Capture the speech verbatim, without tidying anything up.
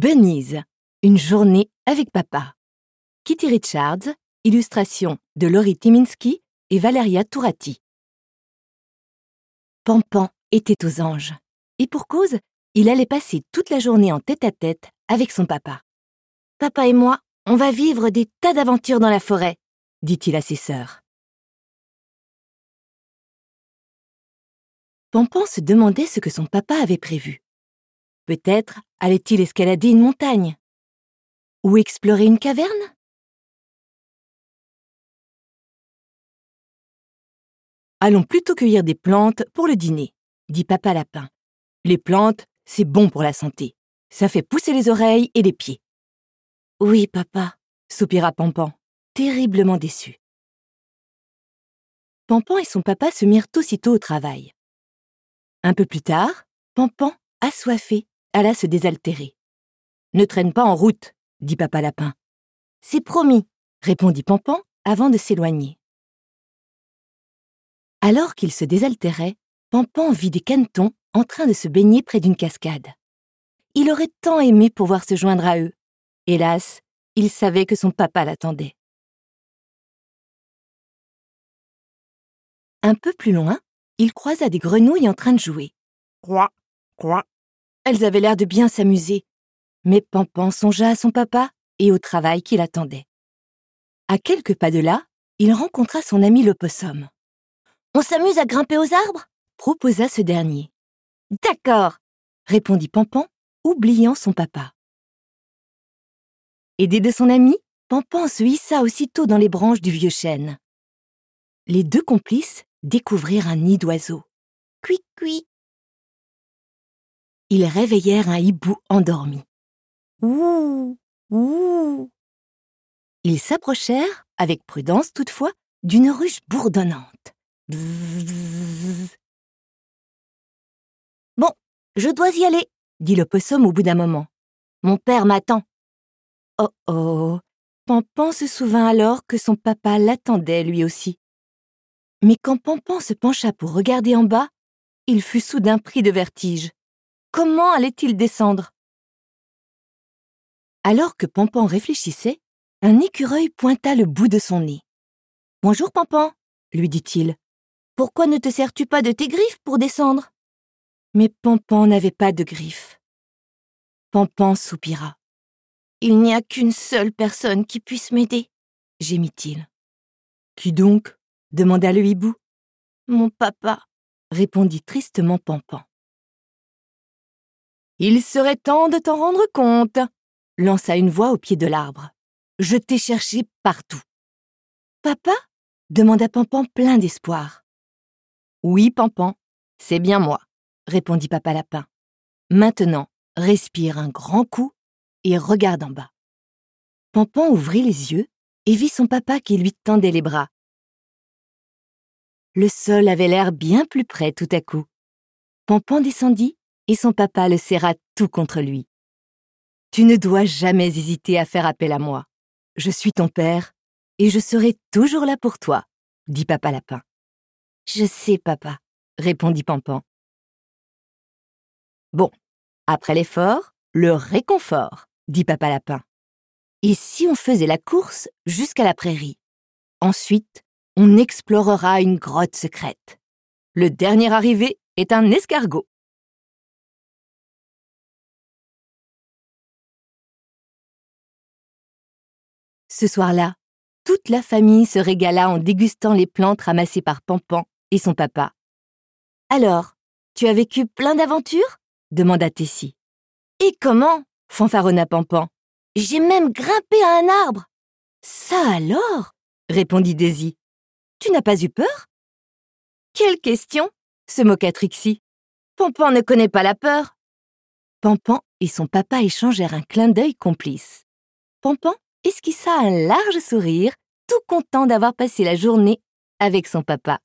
Bunnies, une journée avec papa. Kitty Richards, illustration de Laurie Tyminski et Valeria Turati. Pampan était aux anges. Et pour cause, il allait passer toute la journée en tête-à-tête avec son papa. « Papa et moi, on va vivre des tas d'aventures dans la forêt », dit-il à ses sœurs. Pampan se demandait ce que son papa avait prévu. Peut-être allait-il escalader une montagne ou explorer une caverne? Allons plutôt cueillir des plantes pour le dîner, dit Papa Lapin. Les plantes, c'est bon pour la santé. Ça fait pousser les oreilles et les pieds. Oui, papa, soupira Pampan, terriblement déçu. Pampan et son papa se mirent aussitôt au travail. Un peu plus tard, Pampan, assoiffé, alla se désaltérer. « Ne traîne pas en route, » dit Papa Lapin. « C'est promis, » répondit Pampan avant de s'éloigner. Alors qu'il se désaltérait, Pampan vit des canetons en train de se baigner près d'une cascade. Il aurait tant aimé pouvoir se joindre à eux. Hélas, il savait que son papa l'attendait. Un peu plus loin, il croisa des grenouilles en train de jouer. Croix, croix. Elles avaient l'air de bien s'amuser, mais Pampan songea à son papa et au travail qui l'attendait. À quelques pas de là, il rencontra son ami l'opossum. « On s'amuse à grimper aux arbres ?» proposa ce dernier. « D'accord !» répondit Pampan, oubliant son papa. Aidé de son ami, Pampan se hissa aussitôt dans les branches du vieux chêne. Les deux complices découvrirent un nid d'oiseaux. Cui cui. Ils réveillèrent un hibou endormi. Ouh, ouh. Ils s'approchèrent, avec prudence toutefois, d'une ruche bourdonnante. Bzzz, bzzz. Bon, je dois y aller, dit l'opossum au bout d'un moment. Mon père m'attend. Oh oh, Pampan se souvint alors que son papa l'attendait lui aussi. Mais quand Pampan se pencha pour regarder en bas, il fut soudain pris de vertige. Comment allait-il descendre? Alors que Pampan réfléchissait, un écureuil pointa le bout de son nez. « Bonjour Pampan, » lui dit-il. « Pourquoi ne te sers-tu pas de tes griffes pour descendre ?» Mais Pampan n'avait pas de griffes. Pampan soupira. « Il n'y a qu'une seule personne qui puisse m'aider, » gémit-il. « Qui donc ?» demanda le hibou. « Mon papa, » répondit tristement Pampan. « Il serait temps de t'en rendre compte, » lança une voix au pied de l'arbre. « Je t'ai cherché partout. »« Papa ?» demanda Pampan plein d'espoir. « Oui, Pampan, c'est bien moi, » répondit Papa Lapin. « Maintenant, respire un grand coup et regarde en bas. » Pampan ouvrit les yeux et vit son papa qui lui tendait les bras. Le sol avait l'air bien plus près tout à coup. Pampan descendit et son papa le serra tout contre lui. « Tu ne dois jamais hésiter à faire appel à moi. Je suis ton père et je serai toujours là pour toi, » dit Papa Lapin. « Je sais, papa, » répondit Pampan. « Bon, après l'effort, le réconfort, » dit Papa Lapin. « Et si on faisait la course jusqu'à la prairie? Ensuite, on explorera une grotte secrète. Le dernier arrivé est un escargot. » Ce soir-là, toute la famille se régala en dégustant les plantes ramassées par Pampan et son papa. « Alors, tu as vécu plein d'aventures ?» demanda Tessie. « Et comment ?» fanfaronna Pampan. « J'ai même grimpé à un arbre. »« Ça alors ?» répondit Daisy. « Tu n'as pas eu peur ?»« Quelle question ?» se moqua Trixie. « Pampan ne connaît pas la peur. » Pampan et son papa échangèrent un clin d'œil complice. Pampan esquissa un large sourire, tout content d'avoir passé la journée avec son papa.